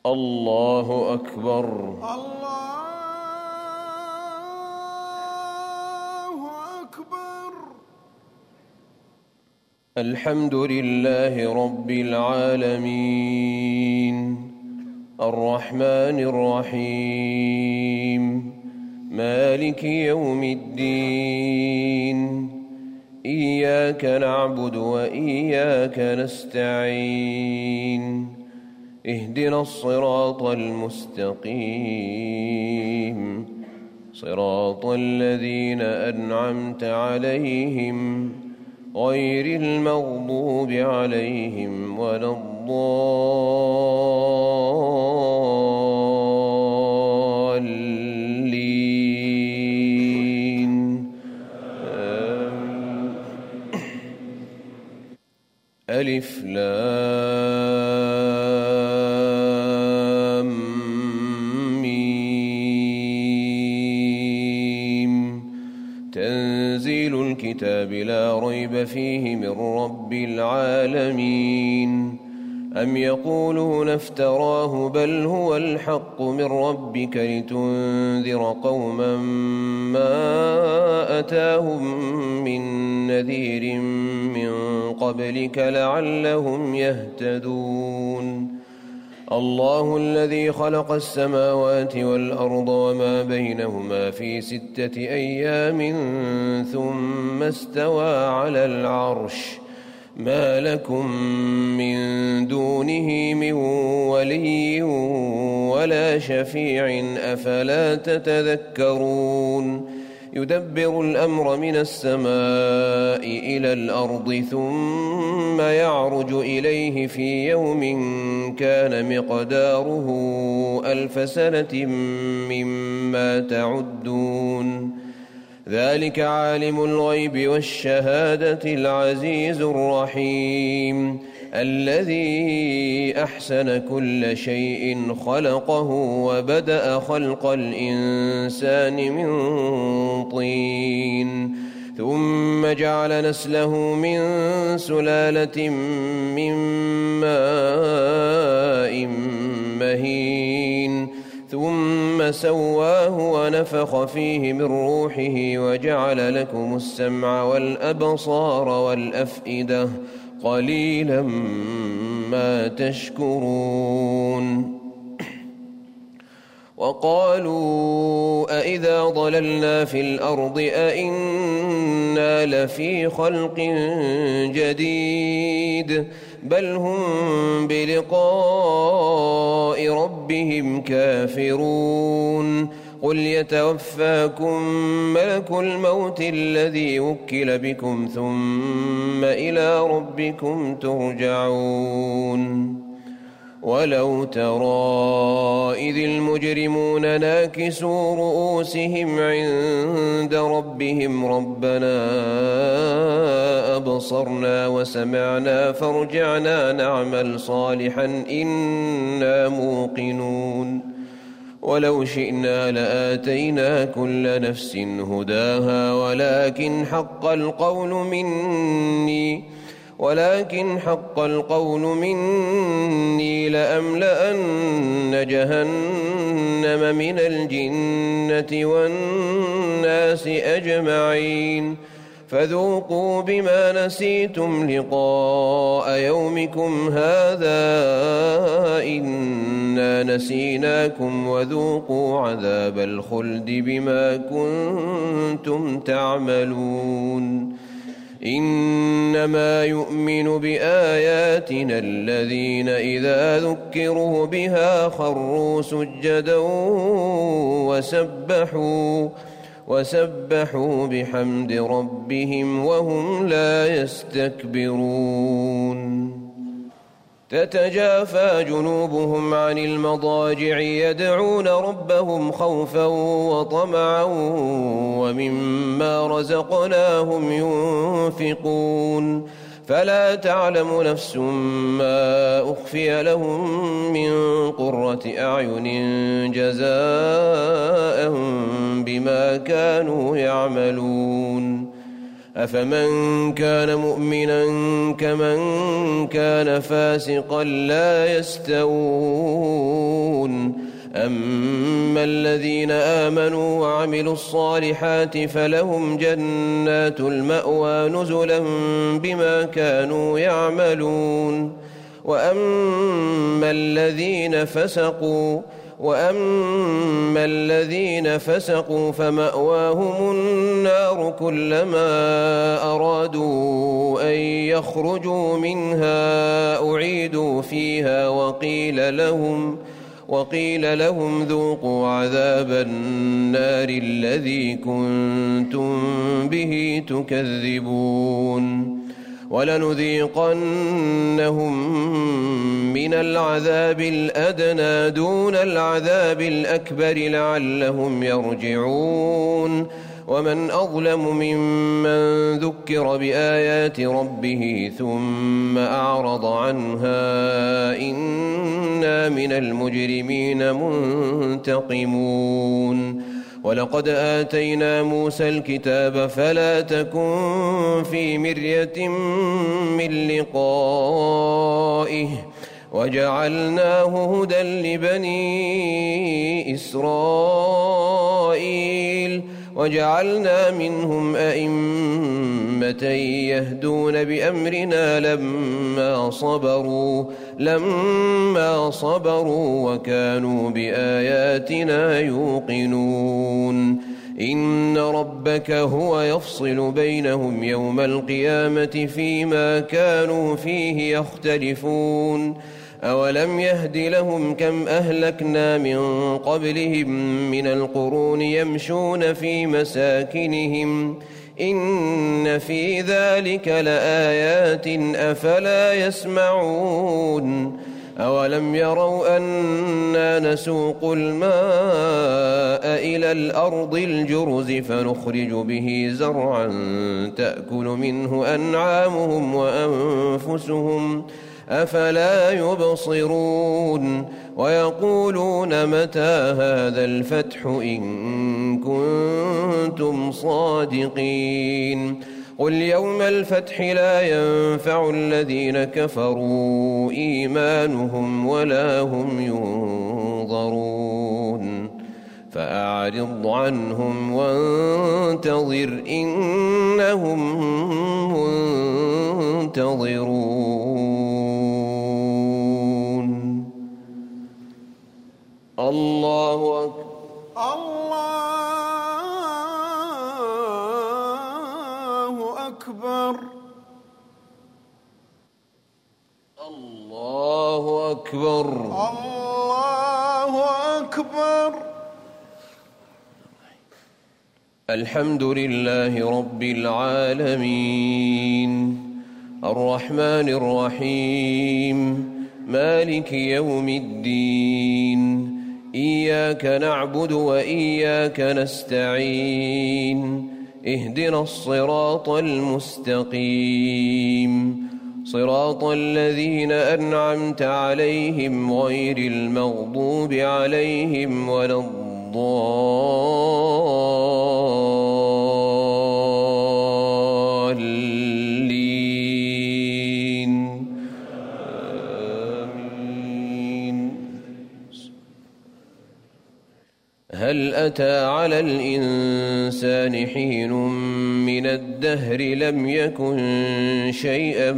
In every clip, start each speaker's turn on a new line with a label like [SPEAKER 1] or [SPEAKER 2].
[SPEAKER 1] الله أكبر.
[SPEAKER 2] الله أكبر.
[SPEAKER 1] الحمد لله رب العالمين الرحمن الرحيم مالك يوم الدين إياك نعبد وإياك نستعين اهدنا الصراط المستقيم صراط الذين أنعمت عليهم غير المغضوب عليهم ولا الضالين. ألف لام ميم تنزيل الكتاب لا ريب فيه من رب العالمين. أم يقولون افتراه بل هو الحق من ربك لتنذر قوما ما أتاهم من نذير من قبلك لعلهم يهتدون. الله الذي خلق السماوات والأرض وما بينهما في 6 أيام ثم استوى على العرش ما لكم من دونه من ولي ولا شفيع أفلا تتذكرون. يدبر الأمر من السماء إلى الأرض ثم يعرج إليه في يوم كان مقداره 1000 سنة مما تعدون. ذلك عالم الغيب والشهادة العزيز الرحيم الذي أحسن كل شيء خلقه وبدأ خلق الإنسان من طين ثم جعل نسله من سلالة من ماء مهين ثم سواه ونفخ فيه من روحه وجعل لكم السمع والأبصار والأفئدة قليلا ما تشكرون. وقالوا أإذا ضللنا في الأرض أإنا لفي خلق جديد بل هم بلقاء ربهم كافرون. قل يتوفاكم ملك الموت الذي وكل بكم ثم إلى ربكم ترجعون. ولو ترى إذ المجرمون ناكسوا رؤوسهم عند ربهم ربنا أبصرنا وسمعنا فارجعنا نعمل صالحا إنا موقنون. ولو شئنا لآتينا كل نفس هداها ولكن حق القول مني لأملأن جهنم من الجنة والناس أجمعين. فذوقوا بما نسيتم لقاء يومكم هذا إنا نسيناكم وذوقوا عذاب الخلد بما كنتم تعملون. إنما يؤمن بآياتنا الذين إذا ذكروا بها خروا سجدا وسبحوا بحمد ربهم وهم لا يستكبرون. تتجافى جنوبهم عن المضاجع يدعون ربهم خوفا وطمعا ومما رزقناهم ينفقون. فلا تعلم نفس ما أخفي لهم من قرة أعين جزاء بما كانوا يعملون. أفمن كان مؤمنا كمن كان فاسقا لا يستوون فأما الذين آمنوا وعملوا الصالحات فلهم جنات المأوى نزلا بما كانوا يعملون. وأما الذين فسقوا فمأواهم النار كلما أرادوا أن يخرجوا منها أعيدوا فيها وقيل لهم ذوقوا عذاب النار الذي كنتم به تكذبون. ولنذيقنهم من العذاب الأدنى دون العذاب الأكبر لعلهم يرجعون. ومن أظلم ممن ذكر بآيات ربه ثم أعرض عنها إنا من المجرمين منتقمون. ولقد آتينا موسى الكتاب فلا تكن في مرية من لقائه وجعلناه هدى لبني إسرائيل وجعلنا منهم أئمة يهدون بأمرنا لما صبروا وكانوا بآياتنا يوقنون. إن ربك هو يفصل بينهم يوم القيامة فيما كانوا فيه يختلفون. أولم يهد لهم كم أهلكنا من قبلهم من القرون يمشون في مساكنهم إن في ذلك لآيات أفلا يسمعون. أولم يروا أنا نسوق الماء إلى الأرض الجرز فنخرج به زرعا تأكل منه أنعامهم وأنفسهم أفلا يبصرون. ويقولون متى هذا الفتح إن كنتم صادقين. قل يوم الفتح لا ينفع الذين كفروا إيمانهم ولا هم ينظرون. فأعرض عنهم وانتظر إنهم منتظرون. الله أكبر. الله أكبر.
[SPEAKER 2] الله أكبر.
[SPEAKER 1] الحمد لله رب العالمين الرحمن الرحيم مالك يوم الدين إياك نعبد وإياك نستعين اهدنا الصراط المستقيم صراط الذين أنعمت عليهم غير المغضوب عليهم ولا الضالين آمين. هل أتى على الإنسان حين من الدهر لم يكن شيئا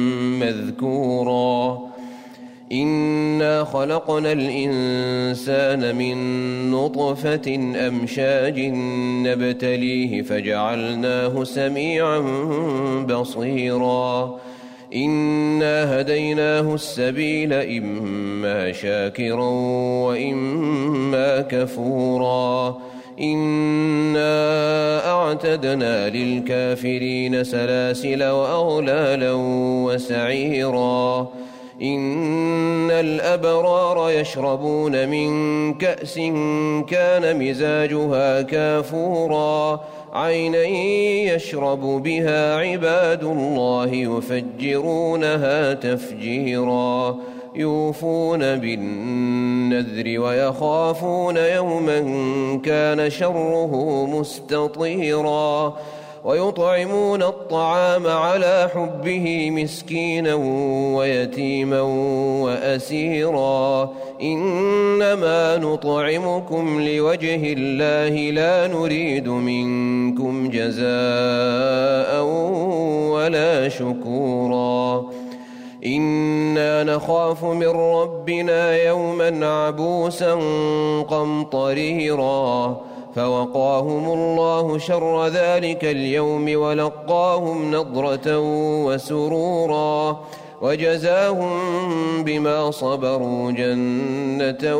[SPEAKER 1] مذكورا إنا خلقنا الإنسان من نطفة أمشاج نبتليه فجعلناه سميعا بصيرا إنا هديناه السبيل إما شاكرا وإما كفورا إنا أعتدنا للكافرين سلاسل وأغلالا وسعيرا إن الأبرار يشربون من كأس كان مزاجها كافورا عينا يشرب بها عباد الله يفجرونها تفجيرا يوفون بالنذر ويخافون يوما كان شره مستطيرا ويطعمون الطعام على حبه مسكينا ويتيما وأسيرا إنما نطعمكم لوجه الله لا نريد منكم جزاء ولا شكورا إنا نخاف من ربنا يوما عبوسا قمطريرا فوقاهم الله شر ذلك اليوم ولقاهم نضرة وسرورا وجزاهم بما صبروا جنة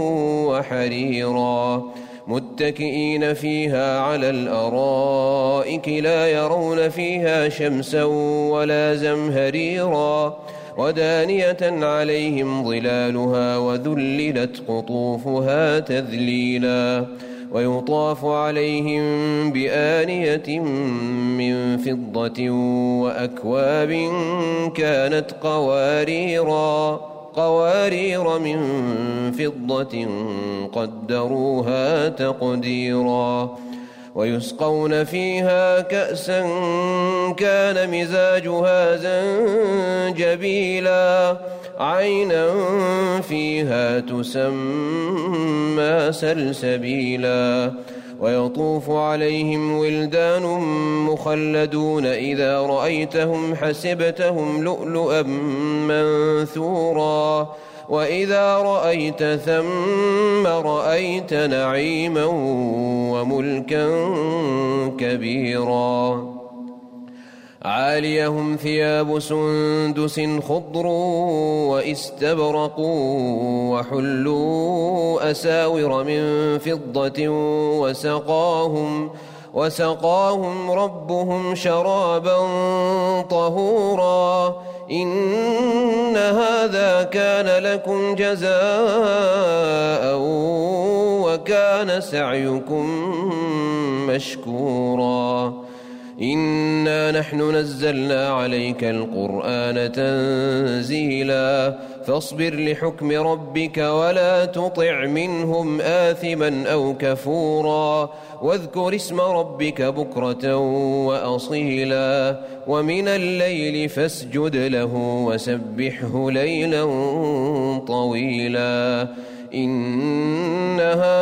[SPEAKER 1] وحريرا متكئين فيها على الأرائك لا يرون فيها شمسا ولا زمهريرا ودانية عليهم ظلالها وذللت قطوفها تذليلا ويطاف عليهم بآنية من فضة وأكواب كانت قوارير من فضة قدروها تقديرا ويسقون فيها كأسا كان مزاجها زنجبيلا عينا فيها تسمى سلسبيلا ويطوف عليهم ولدان مخلدون إذا رأيتهم حسبتهم لؤلؤا منثورا وإذا رأيت ثم رأيت نعيما وملكا كبيرا عاليهم ثياب سندس خضر واستبرق وحلوا أساور من فضة وسقاهم ربهم شرابا طهورا إن هذا كان لكم جزاء وكان سعيكم مشكورا إنا نحن نزلنا عليك القرآن تنزيلا فاصبر لحكم ربك ولا تطع منهم آثما أو كفورا واذكر اسم ربك بكرة وأصيلا ومن الليل فاسجد له وسبحه ليلا طويلا إن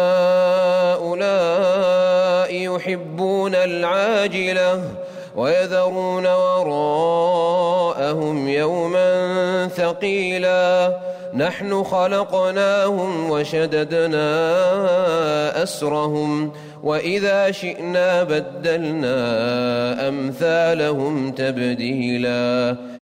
[SPEAKER 1] هؤلاء يحبون العاجلة ويذرون وراءهم يوما ثقيلا نحن خلقناهم وشددنا أسرهم وإذا شئنا بدلنا أمثالهم تبديلا